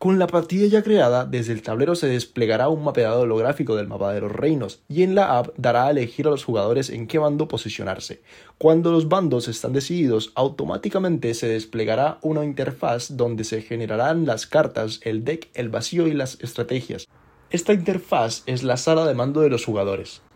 Con la partida ya creada, desde el tablero se desplegará un mapeado holográfico del mapa de los reinos, y en la app dará a elegir a los jugadores en qué bando posicionarse. Cuando los bandos están decididos, automáticamente se desplegará una interfaz donde se generarán las cartas, el deck, el vacío y las estrategias. Esta interfaz es la sala de mando de los jugadores.